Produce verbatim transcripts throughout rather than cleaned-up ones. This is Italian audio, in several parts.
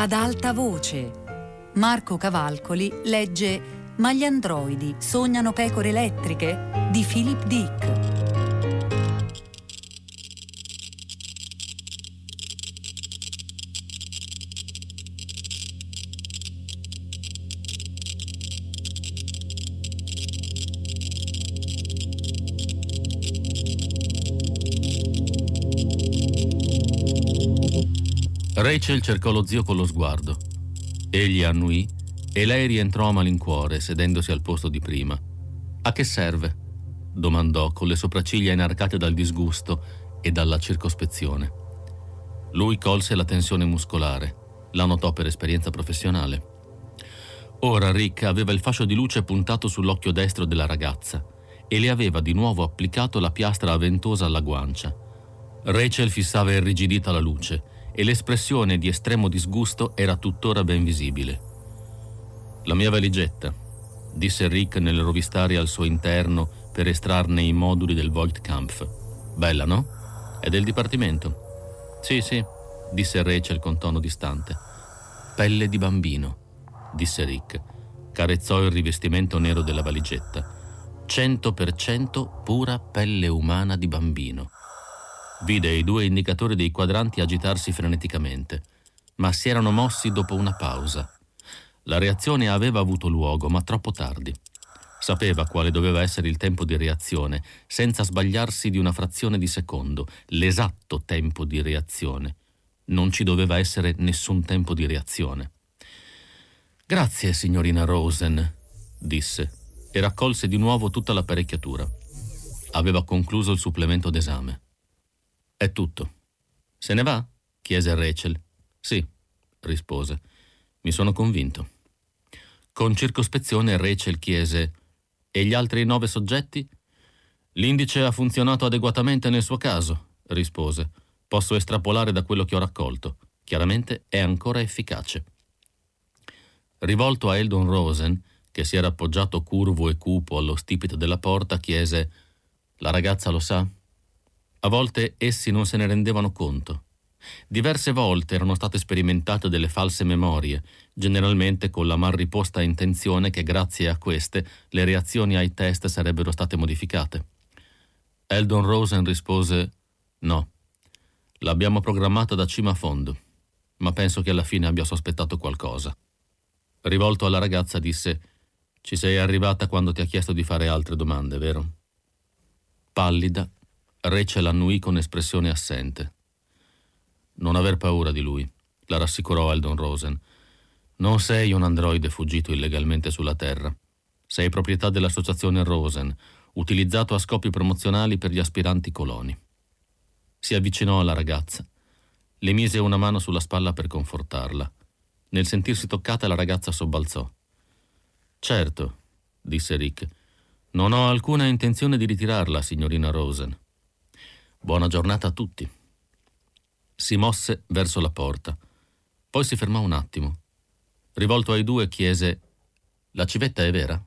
Ad alta voce. Marco Cavalcoli legge Ma gli androidi sognano pecore elettriche di Philip Dick. Rachel cercò lo zio con lo sguardo. Egli annuì e lei rientrò a malincuore, sedendosi al posto di prima. «A che serve?» domandò, con le sopracciglia inarcate dal disgusto e dalla circospezione. Lui colse la tensione muscolare. La notò per esperienza professionale. Ora Rick aveva il fascio di luce puntato sull'occhio destro della ragazza e le aveva di nuovo applicato la piastra ventosa alla guancia. Rachel fissava irrigidita la luce e l'espressione di estremo disgusto era tuttora ben visibile. «La mia valigetta», disse Rick nel rovistare al suo interno per estrarne i moduli del Voigtkampf. «Bella, no? È del dipartimento». «Sì, sì», disse Rachel con tono distante. «Pelle di bambino», disse Rick. Carezzò il rivestimento nero della valigetta. «Cento per cento pura pelle umana di bambino». Vide i due indicatori dei quadranti agitarsi freneticamente, ma si erano mossi dopo una pausa. La reazione aveva avuto luogo, ma troppo tardi. Sapeva quale doveva essere il tempo di reazione, senza sbagliarsi di una frazione di secondo, l'esatto tempo di reazione. Non ci doveva essere nessun tempo di reazione. «Grazie, signorina Rosen», disse, e raccolse di nuovo tutta l'apparecchiatura. Aveva concluso il supplemento d'esame. «È tutto». «Se ne va?» chiese Rachel. «Sì», rispose. «Mi sono convinto». Con circospezione Rachel chiese: «E gli altri nove soggetti?» «L'indice ha funzionato adeguatamente nel suo caso», rispose. «Posso estrapolare da quello che ho raccolto. Chiaramente è ancora efficace». Rivolto a Eldon Rosen, che si era appoggiato curvo e cupo allo stipite della porta, chiese: «La ragazza lo sa?» A volte essi non se ne rendevano conto. Diverse volte erano state sperimentate delle false memorie, generalmente con la mal riposta intenzione che grazie a queste le reazioni ai test sarebbero state modificate. Eldon Rosen rispose: «No, l'abbiamo programmata da cima a fondo, ma penso che alla fine abbia sospettato qualcosa». Rivolto alla ragazza disse: «Ci sei arrivata quando ti ha chiesto di fare altre domande, vero?» Pallida, Rachel annuì con espressione assente. «Non aver paura di lui», la rassicurò Eldon Rosen. «Non sei un androide fuggito illegalmente sulla Terra. Sei proprietà dell'associazione Rosen, utilizzato a scopi promozionali per gli aspiranti coloni». Si avvicinò alla ragazza. Le mise una mano sulla spalla per confortarla. Nel sentirsi toccata, la ragazza sobbalzò. «Certo», disse Rick. «Non ho alcuna intenzione di ritirarla, signorina Rosen». «Buona giornata a tutti». Si mosse verso la porta. Poi si fermò un attimo. Rivolto ai due chiese: «La civetta è vera?»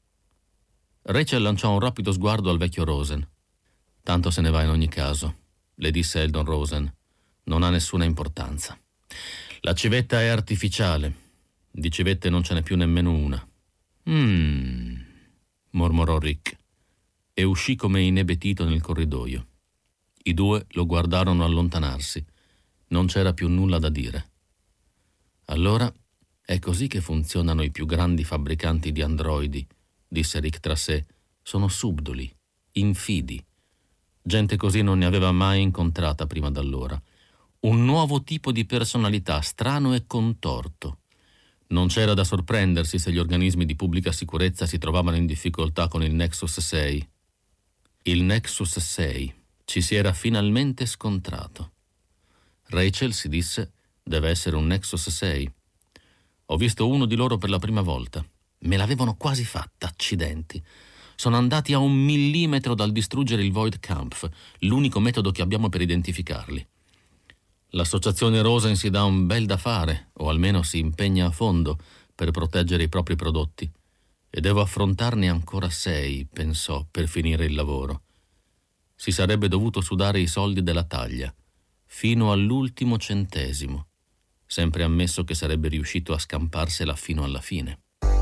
Rachel lanciò un rapido sguardo al vecchio Rosen. «Tanto se ne va in ogni caso», le disse Eldon Rosen. «Non ha nessuna importanza. La civetta è artificiale. Di civette non ce n'è più nemmeno una». «Mmm», mormorò Rick, e uscì come inebetito nel corridoio. I due lo guardarono allontanarsi. Non c'era più nulla da dire. «Allora è così che funzionano i più grandi fabbricanti di androidi», disse Rick tra sé. «Sono subdoli, infidi. Gente così non ne aveva mai incontrata prima d'allora. Un nuovo tipo di personalità, strano e contorto. Non c'era da sorprendersi se gli organismi di pubblica sicurezza si trovavano in difficoltà con il Nexus sei. Il Nexus sei ci si era finalmente scontrato. Rachel, si disse, deve essere un Nexus sei. Ho visto uno di loro per la prima volta. Me l'avevano quasi fatta, accidenti. Sono andati a un millimetro dal distruggere il Voigtkampf, l'unico metodo che abbiamo per identificarli. L'associazione Rosen si dà un bel da fare, o almeno si impegna a fondo, per proteggere i propri prodotti. E devo affrontarne ancora sei, pensò, per finire il lavoro. Si sarebbe dovuto sudare i soldi della taglia, fino all'ultimo centesimo. sempre ammesso che sarebbe riuscito a scamparsela fino alla fine.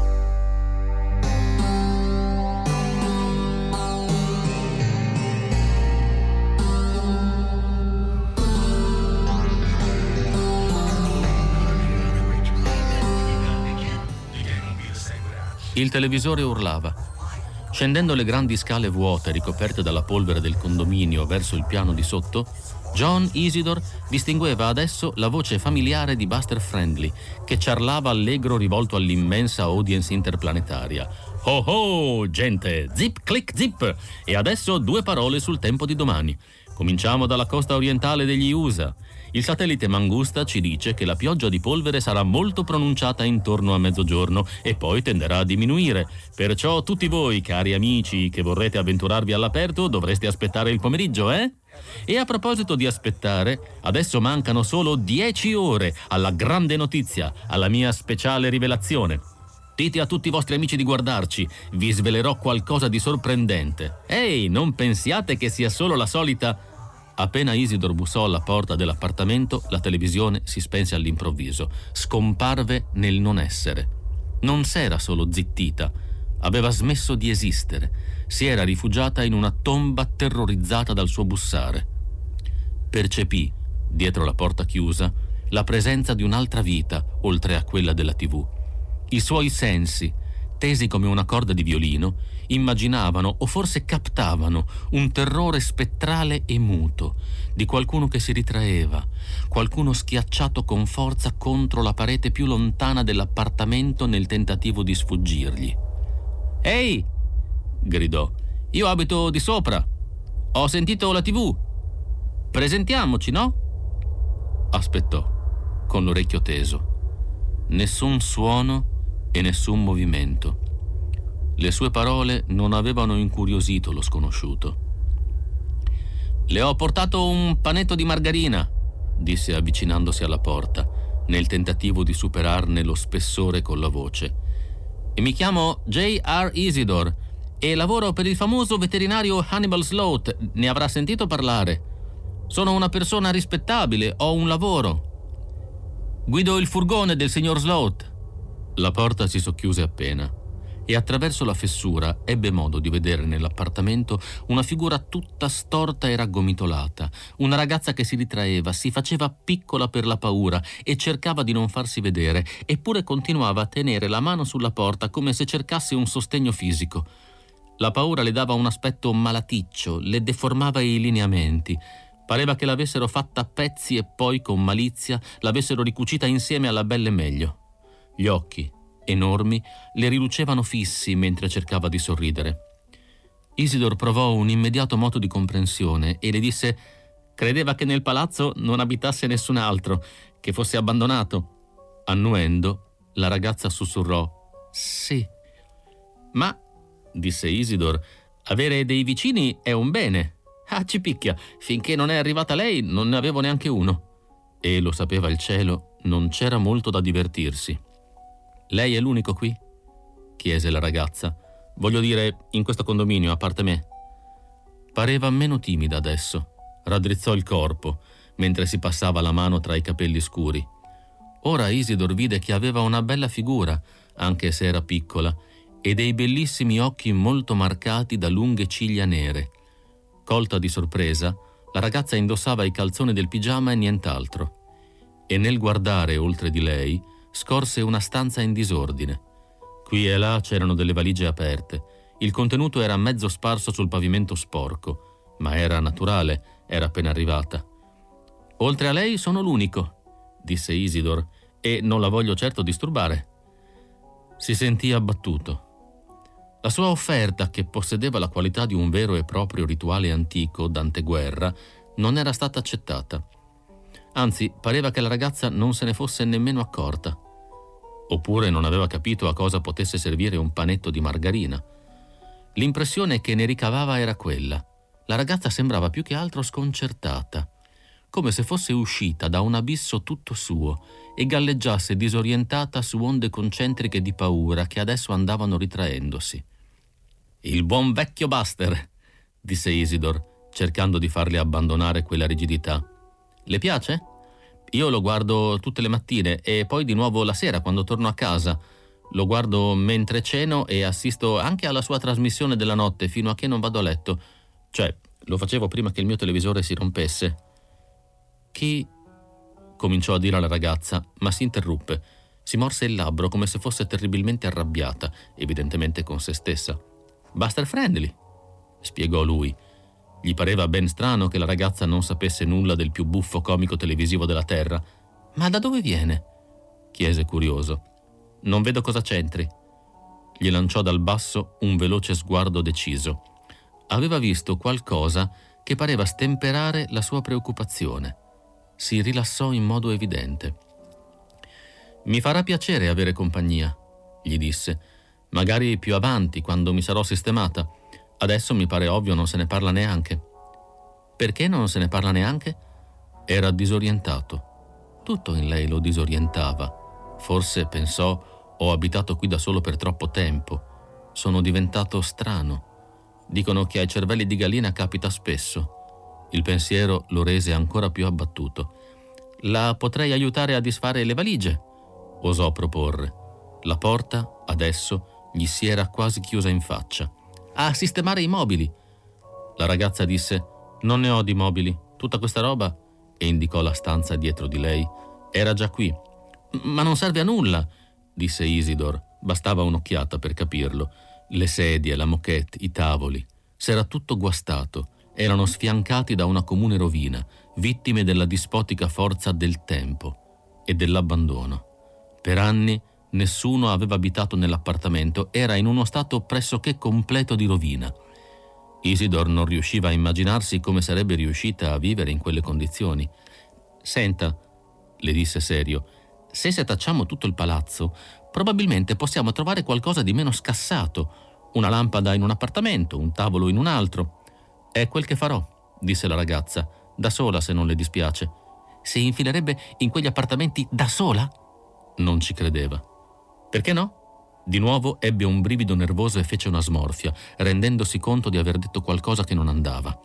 Il televisore urlava. Scendendo le grandi scale vuote ricoperte dalla polvere del condominio verso il piano di sotto, John Isidore distingueva adesso la voce familiare di Buster Friendly, che ciarlava allegro rivolto all'immensa audience interplanetaria. «Oh oh, gente! Zip, click, zip! E adesso due parole sul tempo di domani. Cominciamo dalla costa orientale degli U S A. Il satellite Mangusta ci dice che la pioggia di polvere sarà molto pronunciata intorno a mezzogiorno e poi tenderà a diminuire. Perciò tutti voi, cari amici, che vorrete avventurarvi all'aperto, dovreste aspettare il pomeriggio, eh? E a proposito di aspettare, adesso mancano solo dieci ore alla grande notizia, alla mia speciale rivelazione. Dite a tutti i vostri amici di guardarci, vi svelerò qualcosa di sorprendente. Ehi, non pensiate che sia solo la solita... Appena Isidore bussò alla porta dell'appartamento, la televisione si spense all'improvviso, scomparve nel non essere. Non s'era solo zittita, aveva smesso di esistere, si era rifugiata in una tomba terrorizzata dal suo bussare. Percepì, dietro la porta chiusa, la presenza di un'altra vita oltre a quella della tivù. I suoi sensi, tesi come una corda di violino, immaginavano o forse captavano un terrore spettrale e muto di qualcuno che si ritraeva, qualcuno schiacciato con forza contro la parete più lontana dell'appartamento nel tentativo di sfuggirgli. «Ehi!» gridò. «Io abito di sopra. Ho sentito la tivù. Presentiamoci, no?» Aspettò, con l'orecchio teso. Nessun suono e nessun movimento. Le sue parole non avevano incuriosito lo sconosciuto. «Le ho portato un panetto di margarina», disse avvicinandosi alla porta, nel tentativo di superarne lo spessore con la voce. «E mi chiamo J R Isidore e lavoro per il famoso veterinario Hannibal Sloat. Ne avrà sentito parlare. Sono una persona rispettabile, ho un lavoro. Guido il furgone del signor Sloat». La porta si socchiuse appena e attraverso la fessura ebbe modo di vedere nell'appartamento una figura tutta storta e raggomitolata, una ragazza che si ritraeva, si faceva piccola per la paura e cercava di non farsi vedere, eppure continuava a tenere la mano sulla porta come se cercasse un sostegno fisico. La paura le dava un aspetto malaticcio, le deformava i lineamenti. Pareva che l'avessero fatta a pezzi e poi, con malizia, l'avessero ricucita insieme alla belle meglio. Gli occhi, enormi, le rilucevano fissi mentre cercava di sorridere. Isidore provò un immediato moto di comprensione e le disse: credeva che nel palazzo non abitasse nessun altro, che fosse abbandonato. Annuendo, la ragazza sussurrò: sì. Ma, disse Isidore, avere dei vicini è un bene. Ah, ci picchia, finché non è arrivata lei non ne avevo neanche uno. E lo sapeva il cielo, non c'era molto da divertirsi. «Lei è l'unico qui?» chiese la ragazza. «Voglio dire, in questo condominio, a parte me». Pareva meno timida adesso. Raddrizzò il corpo, mentre si passava la mano tra i capelli scuri. Ora Isidore vide che aveva una bella figura, anche se era piccola, e dei bellissimi occhi molto marcati da lunghe ciglia nere. Colta di sorpresa, la ragazza indossava i calzoni del pigiama e nient'altro. E nel guardare oltre di lei, scorse una stanza in disordine. Qui e là c'erano delle valigie aperte. Il contenuto era mezzo sparso sul pavimento sporco, ma era naturale, era appena arrivata. «Oltre a lei sono l'unico», disse Isidore, «e non la voglio certo disturbare». Si sentì abbattuto. La sua offerta, che possedeva la qualità di un vero e proprio rituale antico d'anteguerra, non era stata accettata. Anzi, pareva che la ragazza non se ne fosse nemmeno accorta. Oppure non aveva capito a cosa potesse servire un panetto di margarina. L'impressione che ne ricavava era quella. La ragazza sembrava più che altro sconcertata, come se fosse uscita da un abisso tutto suo e galleggiasse disorientata su onde concentriche di paura che adesso andavano ritraendosi. «Il buon vecchio Buster», disse Isidore, cercando di farle abbandonare quella rigidità. «Le piace? Io lo guardo tutte le mattine e poi di nuovo la sera quando torno a casa. Lo guardo mentre ceno e assisto anche alla sua trasmissione della notte fino a che non vado a letto. Cioè, lo facevo prima che il mio televisore si rompesse. Chi... cominciò a dire la ragazza, ma si interruppe. Si morse il labbro come se fosse terribilmente arrabbiata, evidentemente con se stessa. Buster Friendly, spiegò lui. Gli pareva ben strano che la ragazza non sapesse nulla del più buffo comico televisivo della terra. Ma da dove viene? Chiese curioso. Non vedo cosa c'entri. Gli lanciò dal basso un veloce sguardo deciso. Aveva visto qualcosa che pareva stemperare la sua preoccupazione. Si rilassò in modo evidente. «Mi farà piacere avere compagnia», gli disse. «Magari più avanti, quando mi sarò sistemata. Adesso mi pare ovvio non se ne parla neanche». «Perché non se ne parla neanche?» Era disorientato. Tutto in lei lo disorientava. Forse pensò: «Ho abitato qui da solo per troppo tempo. Sono diventato strano. Dicono che ai cervelli di gallina capita spesso». Il pensiero lo rese ancora più abbattuto. «La potrei aiutare a disfare le valigie», osò proporre. La porta, adesso, gli si era quasi chiusa in faccia. «A sistemare i mobili». La ragazza disse: «Non ne ho di mobili. Tutta questa roba», e indicò la stanza dietro di lei, «era già qui». «Ma non serve a nulla», disse Isidor. Bastava un'occhiata per capirlo. Le sedie, la moquette, i tavoli. S'era tutto guastato. Erano sfiancati da una comune rovina, vittime della dispotica forza del tempo e dell'abbandono. Per anni nessuno aveva abitato nell'appartamento, era in uno stato pressoché completo di rovina. Isidor non riusciva a immaginarsi come sarebbe riuscita a vivere in quelle condizioni. «Senta», le disse serio, «se setacciamo tutto il palazzo, probabilmente possiamo trovare qualcosa di meno scassato. Una lampada in un appartamento, un tavolo in un altro». «È quel che farò», disse la ragazza, da sola se non le dispiace. «Si infilerebbe in quegli appartamenti da sola?» Non ci credeva. «Perché no?» Di nuovo ebbe un brivido nervoso e fece una smorfia, rendendosi conto di aver detto qualcosa che non andava.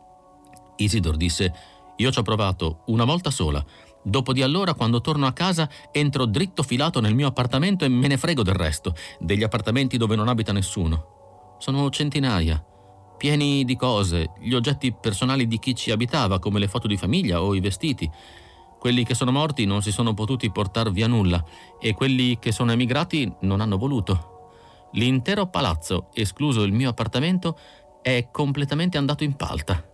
Isidor disse: «Io ci ho provato una volta sola. Dopo di allora, quando torno a casa, entro dritto filato nel mio appartamento e me ne frego del resto, degli appartamenti dove non abita nessuno. Sono centinaia, pieni di cose, gli oggetti personali di chi ci abitava, come le foto di famiglia o i vestiti. Quelli che sono morti non si sono potuti portar via nulla e quelli che sono emigrati non hanno voluto. L'intero palazzo, escluso il mio appartamento, è completamente andato in palta».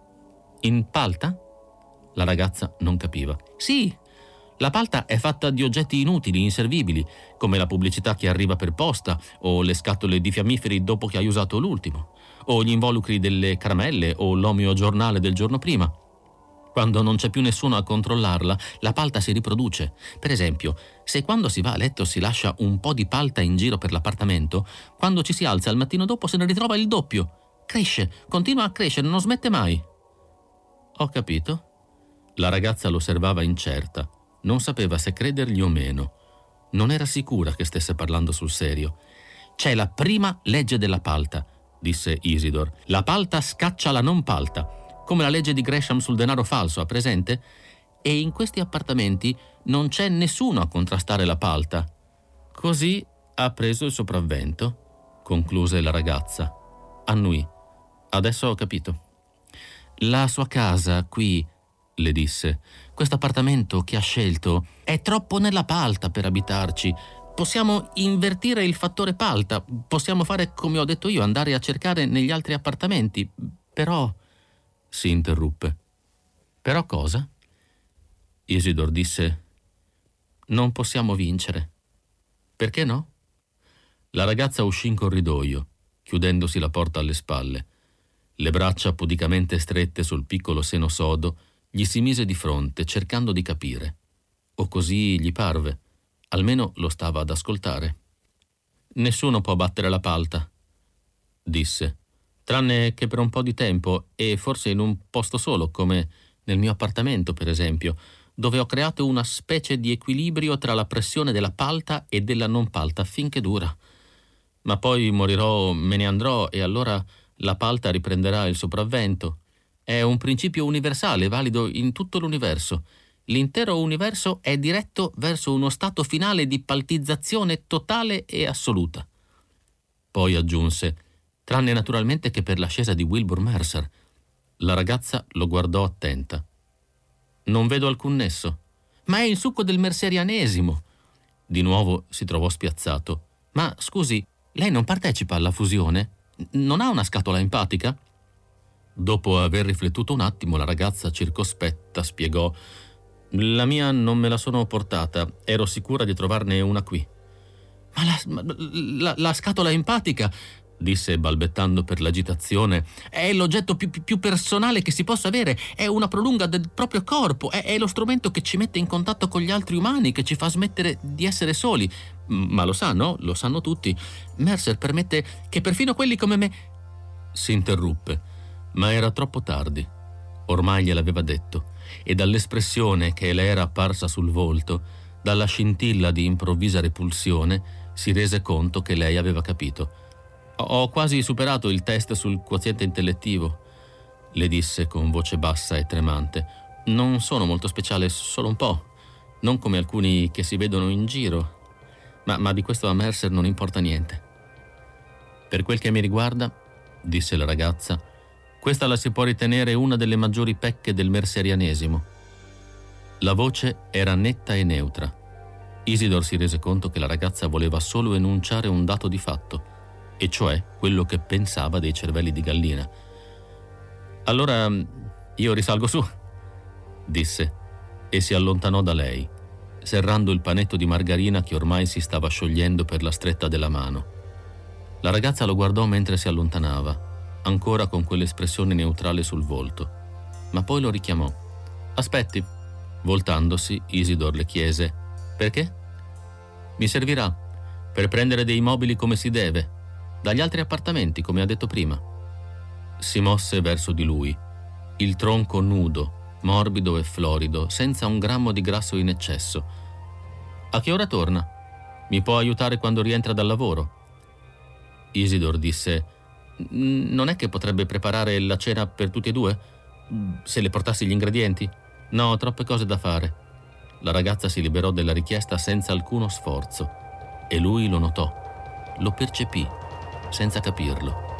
«In palta?» La ragazza non capiva. «Sì, la palta è fatta di oggetti inutili, inservibili, come la pubblicità che arriva per posta o le scatole di fiammiferi dopo che hai usato l'ultimo, o gli involucri delle caramelle o l'omeo giornale del giorno prima. Quando non c'è più nessuno a controllarla, la palta si riproduce. Per esempio, se quando si va a letto si lascia un po' di palta in giro per l'appartamento, quando ci si alza al mattino dopo se ne ritrova il doppio. Cresce, continua a crescere, non smette mai». «Ho capito». La ragazza lo osservava incerta. Non sapeva se credergli o meno. Non era sicura che stesse parlando sul serio. «C'è la prima legge della palta», disse Isidor. «La palta scaccia la non palta. Come la legge di Gresham sul denaro falso, ha presente? E in questi appartamenti non c'è nessuno a contrastare la palta». «Così ha preso il sopravvento», concluse la ragazza. Annui. «Adesso ho capito». «La sua casa qui», le disse, «questo appartamento che ha scelto è troppo nella palta per abitarci. Possiamo invertire il fattore palta, possiamo fare come ho detto io, andare a cercare negli altri appartamenti. Però...» Si interruppe. «Però cosa?» Isidor disse: «Non possiamo vincere». «Perché no?» La ragazza uscì in corridoio, chiudendosi la porta alle spalle. Le braccia pudicamente strette sul piccolo seno sodo gli si mise di fronte, cercando di capire. O così gli parve. Almeno lo stava ad ascoltare. «Nessuno può battere la palta», disse, «tranne che per un po' di tempo e forse in un posto solo, come nel mio appartamento, per esempio, dove ho creato una specie di equilibrio tra la pressione della palta e della non palta finché dura. Ma poi morirò, me ne andrò e allora la palta riprenderà il sopravvento. È un principio universale, valido in tutto l'universo. l'intero universo è diretto verso uno stato finale di paltizzazione totale e assoluta. Poi aggiunse, tranne naturalmente che per l'ascesa di Wilbur Mercer. La ragazza lo guardò attenta. Non vedo alcun nesso. Ma è il succo del merserianesimo. Di nuovo si trovò spiazzato. Ma scusi, lei non partecipa alla fusione? Non ha una scatola empatica? Dopo aver riflettuto un attimo, la ragazza circospetta spiegò: la mia non me la sono portata, ero sicura di trovarne una qui. Ma la, la, la scatola empatica, disse balbettando per l'agitazione, è l'oggetto più, più personale che si possa avere, è una prolunga del proprio corpo, è, è lo strumento che ci mette in contatto con gli altri umani, che ci fa smettere di essere soli. Ma lo sanno, lo sanno tutti. Mercer permette che perfino quelli come me... Si interruppe, ma era troppo tardi. Ormai gliel'aveva detto, e dall'espressione che le era apparsa sul volto, dalla scintilla di improvvisa repulsione, si rese conto che lei aveva capito. Ho quasi superato il test sul quoziente intellettivo, le disse con voce bassa e tremante. Non sono molto speciale, solo un po', non come alcuni che si vedono in giro, ma, ma di questo a Mercer non importa niente. Per quel che mi riguarda, disse la ragazza, questa la si può ritenere una delle maggiori pecche del merserianesimo. La voce era netta e neutra. Isidor si rese conto che la ragazza voleva solo enunciare un dato di fatto, e cioè quello che pensava dei cervelli di gallina. Allora io risalgo su, disse, e si allontanò da lei, serrando il panetto di margarina che ormai si stava sciogliendo per la stretta della mano. La ragazza lo guardò mentre si allontanava, ancora con quell'espressione neutrale sul volto, ma poi lo richiamò. Aspetti. Voltandosi, Isidor le chiese: perché? Mi servirà per prendere dei mobili come si deve, dagli altri appartamenti, come ha detto prima. Si mosse verso di lui, il tronco nudo, morbido e florido, senza un grammo di grasso in eccesso. A che ora torna? Mi può aiutare quando rientra dal lavoro? Isidor disse: non è che potrebbe preparare la cena per tutti e due? Se le portassi gli ingredienti? No, troppe cose da fare. La ragazza si liberò della richiesta senza alcuno sforzo, e lui lo notò, lo percepì, senza capirlo.